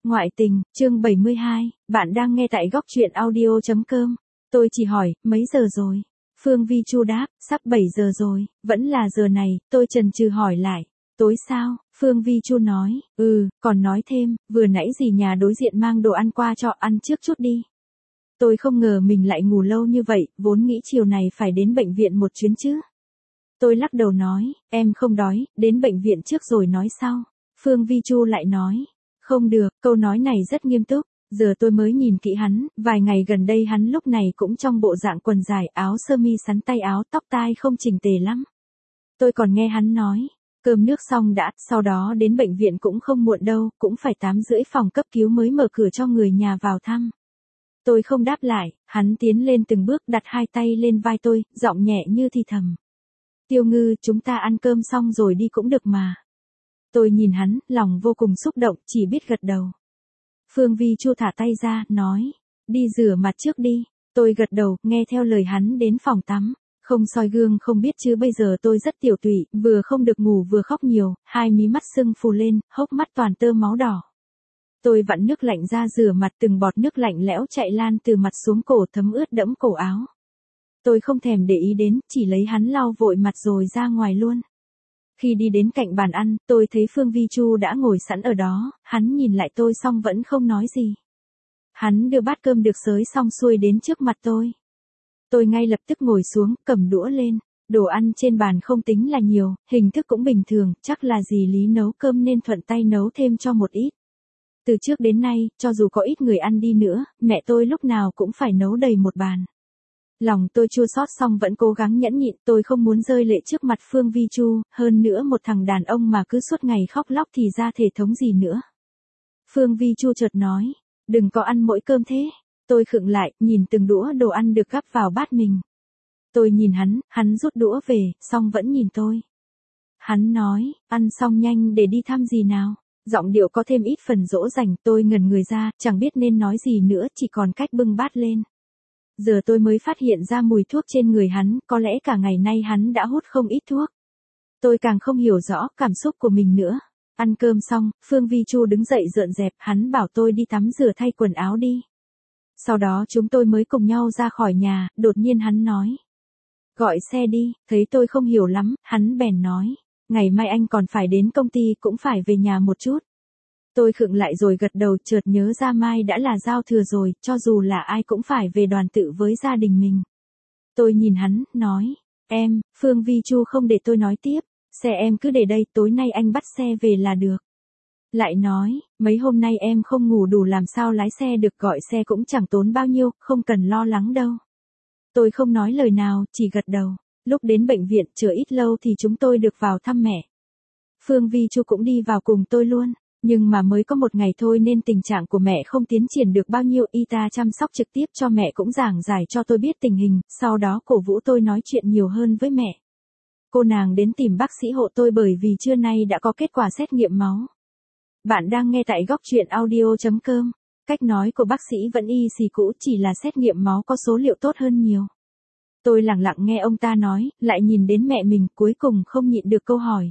Ngoại tình, chương 72, bạn đang nghe tại góc truyện audio.com. Tôi chỉ hỏi, mấy giờ rồi? Phương Vi Chu đáp, sắp 7 giờ rồi, vẫn là giờ này, tôi chần chừ hỏi lại. Tối sao? Phương Vi Chu nói, còn nói thêm, vừa nãy dì nhà đối diện mang đồ ăn qua cho ăn trước chút đi. Tôi không ngờ mình lại ngủ lâu như vậy, vốn nghĩ chiều này phải đến bệnh viện một chuyến chứ. Tôi lắc đầu nói, em không đói, đến bệnh viện trước rồi nói sau. Phương Vi Chu lại nói, không được, câu nói này rất nghiêm túc. Giờ tôi mới nhìn kỹ hắn, vài ngày gần đây hắn lúc này cũng trong bộ dạng quần dài, áo sơ mi sắn tay áo, tóc tai không chỉnh tề lắm. Tôi còn nghe hắn nói, cơm nước xong đã, sau đó đến bệnh viện cũng không muộn đâu, cũng phải 8:30 phòng cấp cứu mới mở cửa cho người nhà vào thăm. Tôi không đáp lại, hắn tiến lên từng bước đặt hai tay lên vai tôi, giọng nhẹ như thì thầm. Tiêu Ngư, chúng ta ăn cơm xong rồi đi cũng được mà. Tôi nhìn hắn, lòng vô cùng xúc động, chỉ biết gật đầu. Phương Vi Chu thả tay ra, nói, đi rửa mặt trước đi. Tôi gật đầu, nghe theo lời hắn đến phòng tắm. Không soi gương không biết chứ bây giờ tôi rất tiểu tụy, vừa không được ngủ vừa khóc nhiều, hai mí mắt sưng phù lên, hốc mắt toàn tơ máu đỏ. Tôi vặn nước lạnh ra rửa mặt, từng bọt nước lạnh lẽo chạy lan từ mặt xuống cổ thấm ướt đẫm cổ áo. Tôi không thèm để ý đến, chỉ lấy hắn lau vội mặt rồi ra ngoài luôn. Khi đi đến cạnh bàn ăn, tôi thấy Phương Vi Chu đã ngồi sẵn ở đó, hắn nhìn lại tôi xong vẫn không nói gì. Hắn đưa bát cơm được xới xong xuôi đến trước mặt tôi. Tôi ngay lập tức ngồi xuống, cầm đũa lên. Đồ ăn trên bàn không tính là nhiều, hình thức cũng bình thường, chắc là dì Lý nấu cơm nên thuận tay nấu thêm cho một ít. Từ trước đến nay, cho dù có ít người ăn đi nữa, mẹ tôi lúc nào cũng phải nấu đầy một bàn. Lòng tôi chua xót xong vẫn cố gắng nhẫn nhịn, tôi không muốn rơi lệ trước mặt Phương Vi Chu, hơn nữa một thằng đàn ông mà cứ suốt ngày khóc lóc thì ra thể thống gì nữa. Phương Vi Chu chợt nói, đừng có ăn mỗi cơm thế. Tôi khựng lại, nhìn từng đũa đồ ăn được gắp vào bát mình. Tôi nhìn hắn rút đũa về, xong vẫn nhìn tôi. Hắn nói, ăn xong nhanh để đi thăm dì nào. Giọng điệu có thêm ít phần dỗ dành, tôi ngẩn người ra, chẳng biết nên nói gì nữa, chỉ còn cách bưng bát lên. Giờ tôi mới phát hiện ra mùi thuốc trên người hắn, có lẽ cả ngày nay hắn đã hút không ít thuốc. Tôi càng không hiểu rõ cảm xúc của mình nữa. Ăn cơm xong, Phương Vi Chu đứng dậy dọn dẹp, hắn bảo tôi đi tắm rửa thay quần áo đi. Sau đó chúng tôi mới cùng nhau ra khỏi nhà, đột nhiên hắn nói. Gọi xe đi, thấy tôi không hiểu lắm, hắn bèn nói. Ngày mai anh còn phải đến công ty, cũng phải về nhà một chút. Tôi khựng lại rồi gật đầu, chợt nhớ ra mai đã là giao thừa rồi, cho dù là ai cũng phải về đoàn tụ với gia đình mình. Tôi nhìn hắn, nói, Phương Vi Chu không để tôi nói tiếp, xe em cứ để đây, tối nay anh bắt xe về là được. Lại nói, mấy hôm nay em không ngủ đủ làm sao lái xe được, gọi xe cũng chẳng tốn bao nhiêu, không cần lo lắng đâu. Tôi không nói lời nào, chỉ gật đầu. Lúc đến bệnh viện chờ ít lâu thì chúng tôi được vào thăm mẹ. Phương Vi Chu cũng đi vào cùng tôi luôn. Nhưng mà mới có một ngày thôi nên tình trạng của mẹ không tiến triển được bao nhiêu, y tá chăm sóc trực tiếp cho mẹ cũng giảng giải cho tôi biết tình hình, sau đó cổ vũ tôi nói chuyện nhiều hơn với mẹ. Cô nàng đến tìm bác sĩ hộ tôi bởi vì trưa nay đã có kết quả xét nghiệm máu. Bạn đang nghe tại góc truyện audio.com. Cách nói của bác sĩ vẫn y xì cũ, chỉ là xét nghiệm máu có số liệu tốt hơn nhiều. Tôi lặng lặng nghe ông ta nói, lại nhìn đến mẹ mình, cuối cùng không nhịn được câu hỏi.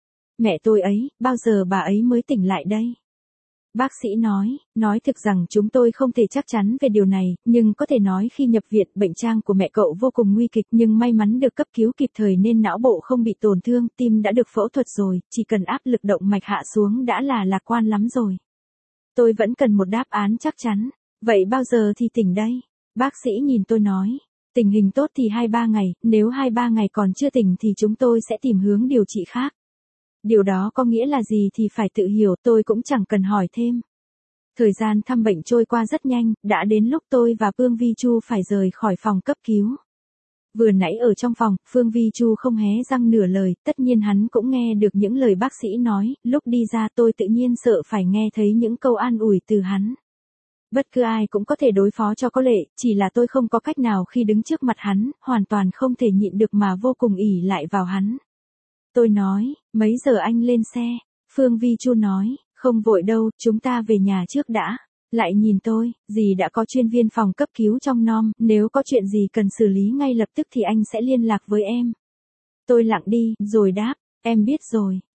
Mẹ tôi ấy, bao giờ bà ấy mới tỉnh lại đây? Bác sĩ nói thực rằng chúng tôi không thể chắc chắn về điều này, nhưng có thể nói khi nhập viện, bệnh trạng của mẹ cậu vô cùng nguy kịch nhưng may mắn được cấp cứu kịp thời nên não bộ không bị tổn thương, tim đã được phẫu thuật rồi, chỉ cần áp lực động mạch hạ xuống đã là lạc quan lắm rồi. Tôi vẫn cần một đáp án chắc chắn. Vậy bao giờ thì tỉnh đây? Bác sĩ nhìn tôi nói. Tình hình tốt thì 2-3 ngày, nếu 2-3 ngày còn chưa tỉnh thì chúng tôi sẽ tìm hướng điều trị khác. Điều đó có nghĩa là gì thì phải tự hiểu, tôi cũng chẳng cần hỏi thêm. Thời gian thăm bệnh trôi qua rất nhanh, đã đến lúc tôi và Phương Vi Chu phải rời khỏi phòng cấp cứu. Vừa nãy ở trong phòng, Phương Vi Chu không hé răng nửa lời, tất nhiên hắn cũng nghe được những lời bác sĩ nói, lúc đi ra tôi tự nhiên sợ phải nghe thấy những câu an ủi từ hắn. Bất cứ ai cũng có thể đối phó cho có lệ, chỉ là tôi không có cách nào khi đứng trước mặt hắn, hoàn toàn không thể nhịn được mà vô cùng ỷ lại vào hắn. Tôi nói, mấy giờ anh lên xe? Phương Vi Chu nói, không vội đâu, chúng ta về nhà trước đã. Lại nhìn tôi, dì đã có chuyên viên phòng cấp cứu trong nom, nếu có chuyện gì cần xử lý ngay lập tức thì anh sẽ liên lạc với em. Tôi lặng đi, rồi đáp, em biết rồi,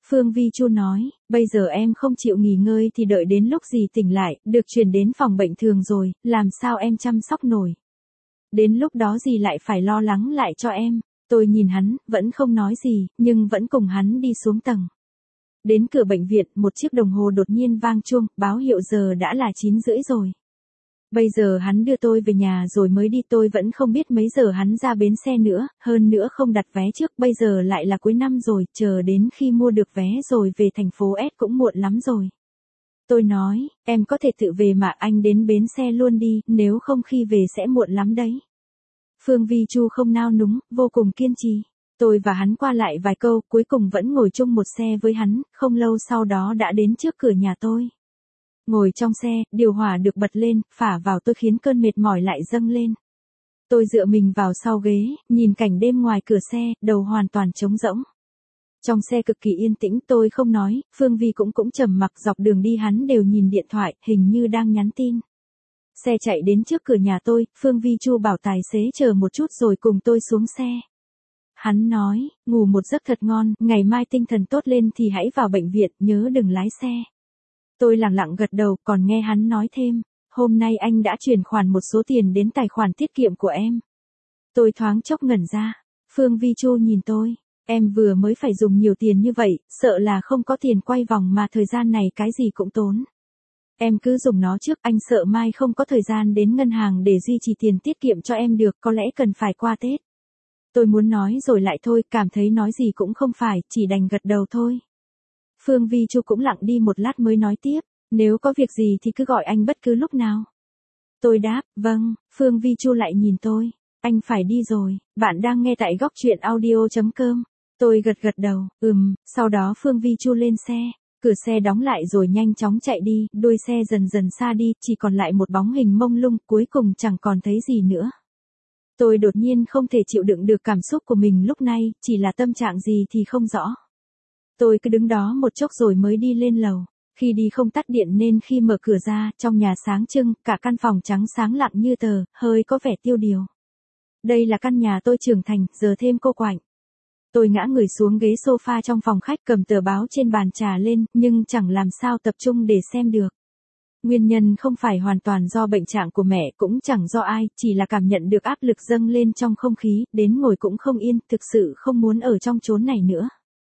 Phương Vi Chu nói, bây giờ em không chịu nghỉ ngơi thì đợi đến lúc gì tỉnh lại, được chuyển đến phòng bệnh thường rồi, làm sao em chăm sóc nổi. Đến lúc đó gì lại phải lo lắng lại cho em. Tôi nhìn hắn, vẫn không nói gì, nhưng vẫn cùng hắn đi xuống tầng. Đến cửa bệnh viện, một chiếc đồng hồ đột nhiên vang chuông, báo hiệu giờ đã là 9:30 rồi. Bây giờ hắn đưa tôi về nhà rồi mới đi, tôi vẫn không biết mấy giờ hắn ra bến xe nữa, hơn nữa không đặt vé trước, bây giờ lại là cuối năm rồi, chờ đến khi mua được vé rồi về thành phố S cũng muộn lắm rồi. Tôi nói, em có thể tự về mà, anh đến bến xe luôn đi, nếu không khi về sẽ muộn lắm đấy. Phương Vi Chu không nao núng, vô cùng kiên trì. Tôi và hắn qua lại vài câu, cuối cùng vẫn ngồi chung một xe với hắn, không lâu sau đó đã đến trước cửa nhà tôi. Ngồi trong xe, điều hòa được bật lên, phả vào tôi khiến cơn mệt mỏi lại dâng lên. Tôi dựa mình vào sau ghế, nhìn cảnh đêm ngoài cửa xe, đầu hoàn toàn trống rỗng. Trong xe cực kỳ yên tĩnh, tôi không nói, Phương Vi cũng trầm mặc, dọc đường đi hắn đều nhìn điện thoại, hình như đang nhắn tin. Xe chạy đến trước cửa nhà tôi, Phương Vi Chu bảo tài xế chờ một chút rồi cùng tôi xuống xe. Hắn nói, ngủ một giấc thật ngon, ngày mai tinh thần tốt lên thì hãy vào bệnh viện, nhớ đừng lái xe. Tôi lặng lặng gật đầu, còn nghe hắn nói thêm, hôm nay anh đã chuyển khoản một số tiền đến tài khoản tiết kiệm của em. Tôi thoáng chốc ngẩn ra. Phương Vi Chu nhìn tôi, em vừa mới phải dùng nhiều tiền như vậy, sợ là không có tiền quay vòng mà thời gian này cái gì cũng tốn. Em cứ dùng nó trước, anh sợ mai không có thời gian đến ngân hàng để duy trì tiền tiết kiệm cho em được, có lẽ cần phải qua Tết. Tôi muốn nói rồi lại thôi, cảm thấy nói gì cũng không phải, chỉ đành gật đầu thôi. Phương Vi Chu cũng lặng đi một lát mới nói tiếp, nếu có việc gì thì cứ gọi anh bất cứ lúc nào. Tôi đáp, vâng. Phương Vi Chu lại nhìn tôi, anh phải đi rồi, bạn đang nghe tại góc truyện audio.com. Tôi gật đầu, sau đó Phương Vi Chu lên xe, cửa xe đóng lại rồi nhanh chóng chạy đi, đuôi xe dần dần xa đi, chỉ còn lại một bóng hình mông lung, cuối cùng chẳng còn thấy gì nữa. Tôi đột nhiên không thể chịu đựng được cảm xúc của mình lúc này, chỉ là tâm trạng gì thì không rõ. Tôi cứ đứng đó một chốc rồi mới đi lên lầu. Khi đi không tắt điện nên khi mở cửa ra, trong nhà sáng trưng, cả căn phòng trắng sáng lặng như tờ, hơi có vẻ tiêu điều. Đây là căn nhà tôi trưởng thành, giờ thêm cô quạnh. Tôi ngã người xuống ghế sofa trong phòng khách, cầm tờ báo trên bàn trà lên, nhưng chẳng làm sao tập trung để xem được. Nguyên nhân không phải hoàn toàn do bệnh trạng của mẹ, cũng chẳng do ai, chỉ là cảm nhận được áp lực dâng lên trong không khí, đến ngồi cũng không yên, thực sự không muốn ở trong chốn này nữa.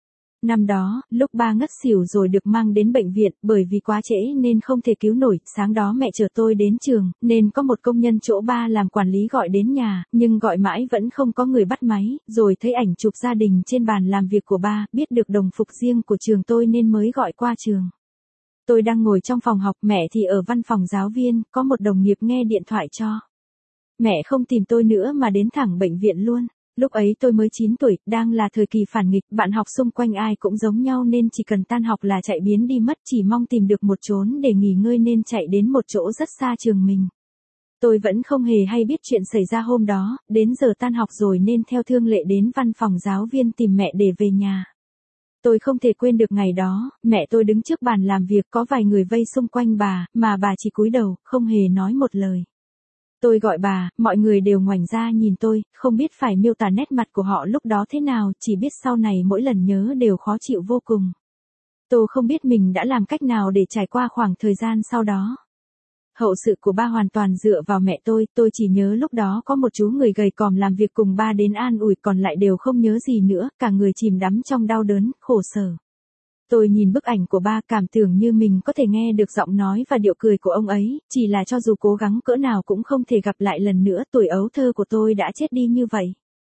Năm đó, lúc ba ngất xỉu rồi được mang đến bệnh viện, bởi vì quá trễ nên không thể cứu nổi, sáng đó mẹ chở tôi đến trường, nên có một công nhân chỗ ba làm quản lý gọi đến nhà, nhưng gọi mãi vẫn không có người bắt máy, rồi thấy ảnh chụp gia đình trên bàn làm việc của ba, biết được đồng phục riêng của trường tôi nên mới gọi qua trường. Tôi đang ngồi trong phòng học, mẹ thì ở văn phòng giáo viên, có một đồng nghiệp nghe điện thoại cho. Mẹ không tìm tôi nữa mà đến thẳng bệnh viện luôn. Lúc ấy tôi mới 9 tuổi, đang là thời kỳ phản nghịch, bạn học xung quanh ai cũng giống nhau nên chỉ cần tan học là chạy biến đi mất, chỉ mong tìm được một chốn để nghỉ ngơi nên chạy đến một chỗ rất xa trường mình. Tôi vẫn không hề hay biết chuyện xảy ra hôm đó, đến giờ tan học rồi nên theo thương lệ đến văn phòng giáo viên tìm mẹ để về nhà. Tôi không thể quên được ngày đó, mẹ tôi đứng trước bàn làm việc, có vài người vây xung quanh bà, mà bà chỉ cúi đầu, không hề nói một lời. Tôi gọi bà, mọi người đều ngoảnh ra nhìn tôi, không biết phải miêu tả nét mặt của họ lúc đó thế nào, chỉ biết sau này mỗi lần nhớ đều khó chịu vô cùng. Tôi không biết mình đã làm cách nào để trải qua khoảng thời gian sau đó. Hậu sự của ba hoàn toàn dựa vào mẹ tôi chỉ nhớ lúc đó có một chú người gầy còm làm việc cùng ba đến an ủi, còn lại đều không nhớ gì nữa, cả người chìm đắm trong đau đớn, khổ sở. Tôi nhìn bức ảnh của ba, cảm tưởng như mình có thể nghe được giọng nói và điệu cười của ông ấy, chỉ là cho dù cố gắng cỡ nào cũng không thể gặp lại lần nữa, tuổi ấu thơ của tôi đã chết đi như vậy.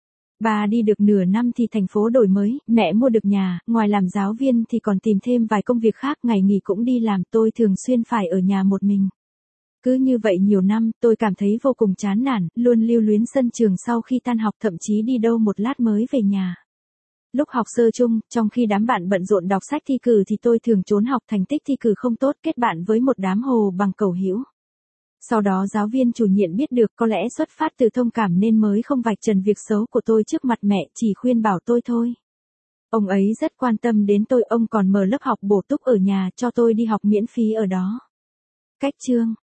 Ba đi được nửa năm thì thành phố đổi mới, mẹ mua được nhà, ngoài làm giáo viên thì còn tìm thêm vài công việc khác, ngày nghỉ cũng đi làm, tôi thường xuyên phải ở nhà một mình. Cứ như vậy nhiều năm, tôi cảm thấy vô cùng chán nản, luôn lưu luyến sân trường sau khi tan học, thậm chí đi đâu một lát mới về nhà. Lúc học sơ chung, trong khi đám bạn bận rộn đọc sách thi cử thì tôi thường trốn học, thành tích thi cử không tốt, kết bạn với một đám hồ bằng cầu hữu. Sau đó giáo viên chủ nhiệm biết được, có lẽ xuất phát từ thông cảm nên mới không vạch trần việc xấu của tôi trước mặt mẹ, chỉ khuyên bảo tôi thôi. Ông ấy rất quan tâm đến tôi, ông còn mở lớp học bổ túc ở nhà cho tôi đi học miễn phí ở đó. Cách chương